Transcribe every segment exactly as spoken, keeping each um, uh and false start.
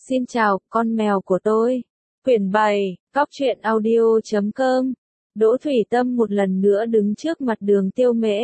Xin chào, con mèo của tôi. Quyển bảy, cóc truyện audio chấm com. Đỗ Thủy Tâm một lần nữa đứng trước mặt Đường Tiểu Mễ.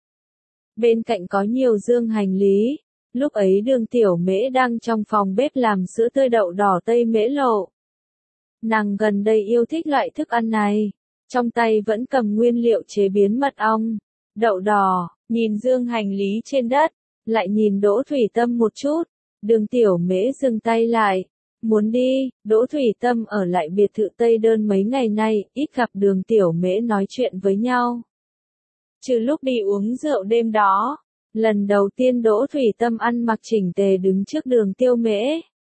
Bên cạnh có nhiều dương hành lý. Lúc ấy Đường Tiểu Mễ đang trong phòng bếp làm sữa tươi đậu đỏ tây mễ lộ. Nàng gần đây yêu thích loại thức ăn này. Trong tay vẫn cầm nguyên liệu chế biến mật ong, đậu đỏ, nhìn dương hành lý trên đất, lại nhìn Đỗ Thủy Tâm một chút. Đường Tiểu Mễ dừng tay lại, muốn đi. Đỗ Thủy Tâm ở lại biệt thự Tây Đơn mấy ngày nay, ít gặp Đường Tiểu Mễ nói chuyện với nhau. Trừ lúc đi uống rượu đêm đó, lần đầu tiên Đỗ Thủy Tâm ăn mặc chỉnh tề đứng trước Đường Tiểu Mễ.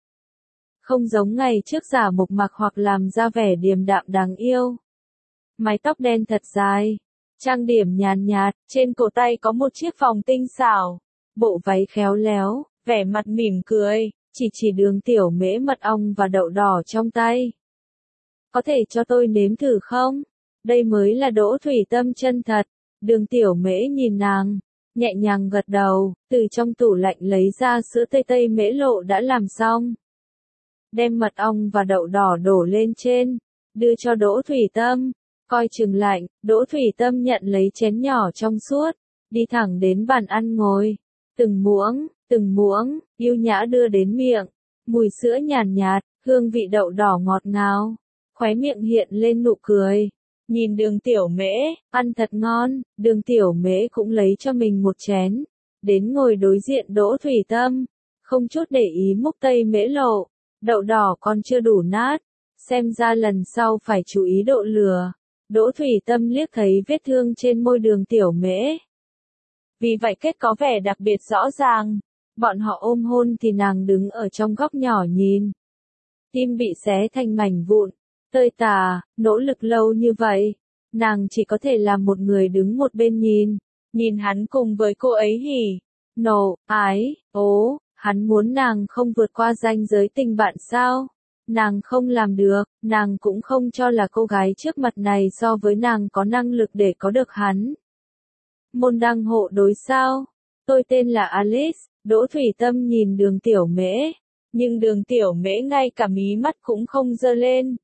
Không giống ngày trước giả mộc mặc hoặc làm ra vẻ điềm đạm đáng yêu. Mái tóc đen thật dài, trang điểm nhàn nhạt, trên cổ tay có một chiếc vòng tinh xảo, bộ váy khéo léo, vẻ mặt mỉm cười, chỉ chỉ Đường Tiểu Mễ mật ong và đậu đỏ trong tay. Có thể cho tôi nếm thử không? Đây mới là Đỗ Thủy Tâm chân thật. Đường Tiểu Mễ nhìn nàng, nhẹ nhàng gật đầu, từ trong tủ lạnh lấy ra sữa tây tây mễ lộ đã làm xong. Đem mật ong và đậu đỏ đổ lên trên, đưa cho Đỗ Thủy Tâm. Coi chừng lạnh, Đỗ Thủy Tâm nhận lấy chén nhỏ trong suốt, đi thẳng đến bàn ăn ngồi. Từng muỗng, từng muỗng, yêu nhã đưa đến miệng. Mùi sữa nhàn nhạt, hương vị đậu đỏ ngọt ngào. Khóe miệng hiện lên nụ cười. Nhìn Đường Tiểu Mễ, ăn thật ngon. Đường Tiểu Mễ cũng lấy cho mình một chén. Đến ngồi đối diện Đỗ Thủy Tâm. Không chút để ý múc tây mễ lộ. Đậu đỏ còn chưa đủ nát. Xem ra lần sau phải chú ý độ lửa. Đỗ Thủy Tâm liếc thấy vết thương trên môi Đường Tiểu Mễ. Vì vậy kết có vẻ đặc biệt rõ ràng. Bọn họ ôm hôn thì nàng đứng ở trong góc nhỏ nhìn. Tim bị xé thành mảnh vụn, tơi tả, nỗ lực lâu như vậy. Nàng chỉ có thể làm một người đứng một bên nhìn. Nhìn hắn cùng với cô ấy hỉ, nộ, ái, ố, hắn muốn nàng không vượt qua ranh giới tình bạn sao? Nàng không làm được, nàng cũng không cho là cô gái trước mặt này so với nàng có năng lực để có được hắn. Môn đăng hộ đối sao? Tôi tên là Alice. Đỗ Thủy Tâm nhìn Đường Tiểu Mễ, nhưng Đường Tiểu Mễ ngay cả mí mắt cũng không giơ lên.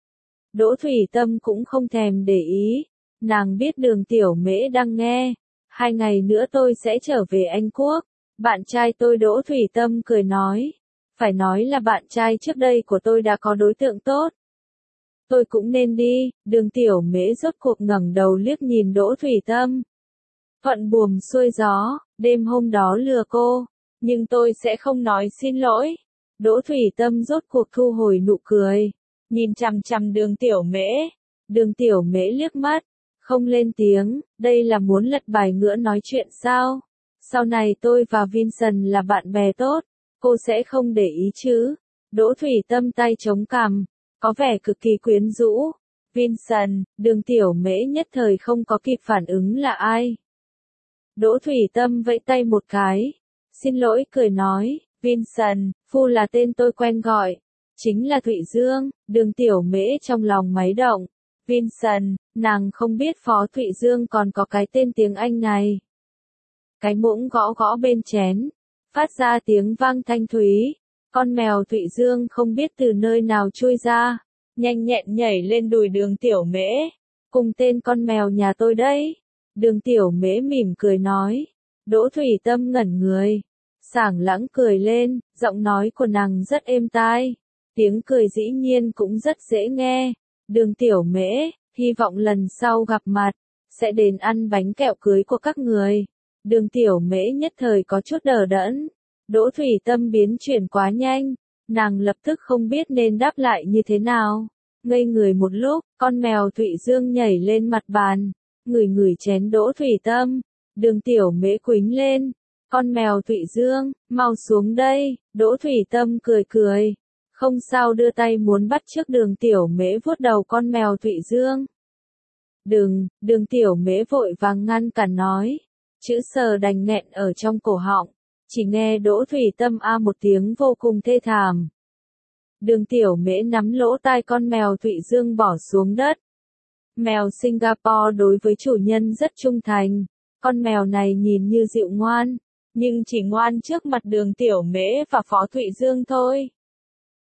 Đỗ Thủy Tâm cũng không thèm để ý, nàng biết Đường Tiểu Mễ đang nghe. Hai ngày nữa tôi sẽ trở về Anh Quốc. Bạn trai tôi Đỗ Thủy Tâm cười nói. Phải nói là bạn trai trước đây của tôi đã có đối tượng tốt. Tôi cũng nên đi. Đường Tiểu Mễ rốt cuộc ngẩng đầu liếc nhìn Đỗ Thủy Tâm. Thuận buồm xuôi gió, đêm hôm đó lừa cô, nhưng tôi sẽ không nói xin lỗi. Đỗ Thủy Tâm rốt cuộc thu hồi nụ cười, nhìn chằm chằm Đường Tiểu Mễ. Đường Tiểu Mễ liếc mắt, không lên tiếng. Đây là muốn lật bài ngửa nói chuyện sao? Sau này tôi và Vincent là bạn bè tốt, cô sẽ không để ý chứ? Đỗ Thủy Tâm tay chống cằm, có vẻ cực kỳ quyến rũ. Vincent, Đường Tiểu Mễ nhất thời không có kịp phản ứng là ai. Đỗ Thủy Tâm vẫy tay một cái. Xin lỗi cười nói, Vincent, phu là tên tôi quen gọi. Chính là Thụy Dương. Đường Tiểu Mễ trong lòng máy động. Vincent, nàng không biết Phó Thụy Dương còn có cái tên tiếng Anh này. Cái muỗng gõ gõ bên chén, phát ra tiếng vang thanh thúy. Con mèo Thụy Dương không biết từ nơi nào chui ra, nhanh nhẹn nhảy lên đùi Đường Tiểu Mễ. Cùng tên con mèo nhà tôi đấy. Đường Tiểu Mễ mỉm cười nói. Đỗ Thủy Tâm ngẩn người, sảng lãng cười lên, giọng nói của nàng rất êm tai. Tiếng cười dĩ nhiên cũng rất dễ nghe. Đường Tiểu Mễ, hy vọng lần sau gặp mặt, sẽ đến ăn bánh kẹo cưới của các người. Đường Tiểu Mễ nhất thời có chút đờ đẫn. Đỗ Thủy Tâm biến chuyển quá nhanh, nàng lập tức không biết nên đáp lại như thế nào. Ngây người một lúc, con mèo Thụy Dương nhảy lên mặt bàn, ngửi ngửi chén Đỗ Thủy Tâm. Đường Tiểu Mễ quính lên. Con mèo Thụy Dương, mau xuống đây. Đỗ Thủy Tâm cười cười. Không sao, đưa tay muốn bắt trước Đường Tiểu Mễ vuốt đầu con mèo Thụy Dương. Đừng, Đường Tiểu Mễ vội vàng ngăn cản nói. Chữ sờ đành nghẹn ở trong cổ họng. Chỉ nghe Đỗ Thủy Tâm a một tiếng vô cùng thê thảm. Đường Tiểu Mễ nắm lỗ tai con mèo Thụy Dương bỏ xuống đất. Mèo Singapore đối với chủ nhân rất trung thành. Con mèo này nhìn như dịu ngoan, nhưng chỉ ngoan trước mặt Đường Tiểu Mễ và Phó Thụy Dương thôi.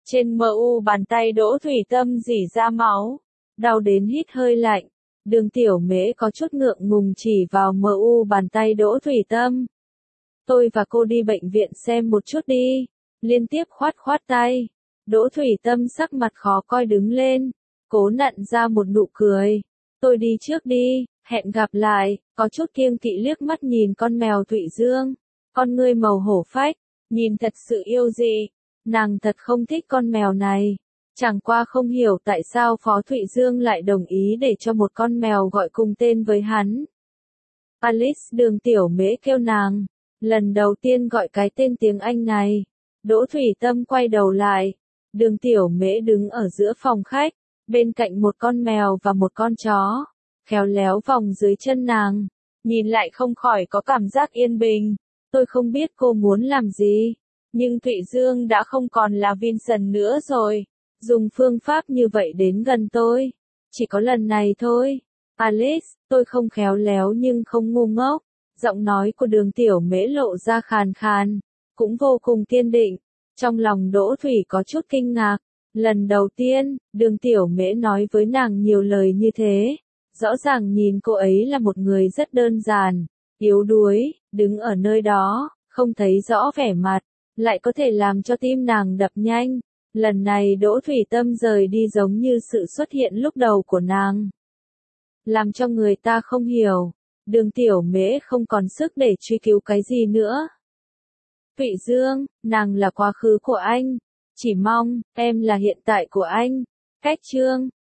Trên mờ u bàn tay Đỗ Thủy Tâm rỉ ra máu, đau đến hít hơi lạnh. Đường Tiểu Mễ có chút ngượng ngùng chỉ vào mờ u bàn tay Đỗ Thủy Tâm. Tôi và cô đi bệnh viện xem một chút đi. Liên tiếp khoát khoát tay. Đỗ Thủy Tâm sắc mặt khó coi đứng lên, cố nặn ra một nụ cười. Tôi đi trước đi, hẹn gặp lại, có chút kiêng kỵ liếc mắt nhìn con mèo Thụy Dương. Con ngươi màu hổ phách, nhìn thật sự yêu dị. Nàng thật không thích con mèo này. Chẳng qua không hiểu tại sao Phó Thụy Dương lại đồng ý để cho một con mèo gọi cùng tên với hắn. Alice, Đường Tiểu Mễ kêu nàng. Lần đầu tiên gọi cái tên tiếng Anh này. Đỗ Thủy Tâm quay đầu lại. Đường Tiểu Mễ đứng ở giữa phòng khách, bên cạnh một con mèo và một con chó. Khéo léo vòng dưới chân nàng. Nhìn lại không khỏi có cảm giác yên bình. Tôi không biết cô muốn làm gì. Nhưng Thụy Dương đã không còn là Vincent nữa rồi. Dùng phương pháp như vậy đến gần tôi. Chỉ có lần này thôi. Alice, tôi không khéo léo nhưng không ngu ngốc. Giọng nói của Đường Tiểu Mễ lộ ra khàn khàn, cũng vô cùng kiên định. Trong lòng Đỗ Thủy có chút kinh ngạc. Lần đầu tiên, Đường Tiểu Mễ nói với nàng nhiều lời như thế. Rõ ràng nhìn cô ấy là một người rất đơn giản, yếu đuối, đứng ở nơi đó, không thấy rõ vẻ mặt, lại có thể làm cho tim nàng đập nhanh. Lần này Đỗ Thủy Tâm rời đi giống như sự xuất hiện lúc đầu của nàng. Làm cho người ta không hiểu. Đường Tiểu Mễ không còn sức để truy cứu cái gì nữa. Thụy Dương, nàng là quá khứ của anh. Chỉ mong, em là hiện tại của anh. Cách chương